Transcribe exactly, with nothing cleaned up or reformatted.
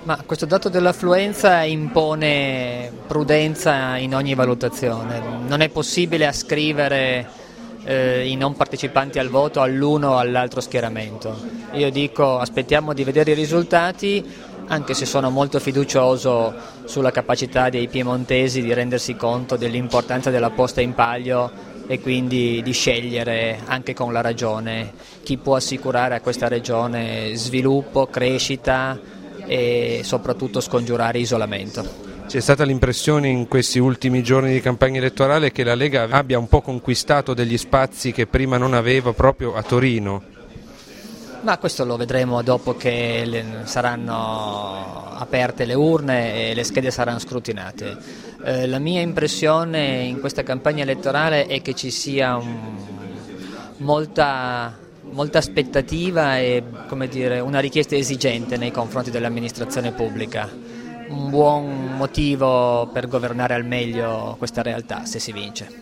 Ma questo dato dell'affluenza impone prudenza in ogni valutazione. Non è possibile ascrivere eh, i non partecipanti al voto all'uno o all'altro schieramento. Io dico aspettiamo di vedere i risultati, anche se sono molto fiducioso sulla capacità dei piemontesi di rendersi conto dell'importanza della posta in palio e quindi di scegliere anche con la ragione chi può assicurare a questa regione sviluppo, crescita e soprattutto scongiurare isolamento. C'è stata l'impressione in questi ultimi giorni di campagna elettorale che la Lega abbia un po' conquistato degli spazi che prima non aveva proprio a Torino. Ma questo lo vedremo dopo che le, saranno aperte le urne e le schede saranno scrutinate. Eh, la mia impressione in questa campagna elettorale è che ci sia un, molta, molta aspettativa e, come dire, una richiesta esigente nei confronti dell'amministrazione pubblica. Un buon motivo per governare al meglio questa realtà se si vince.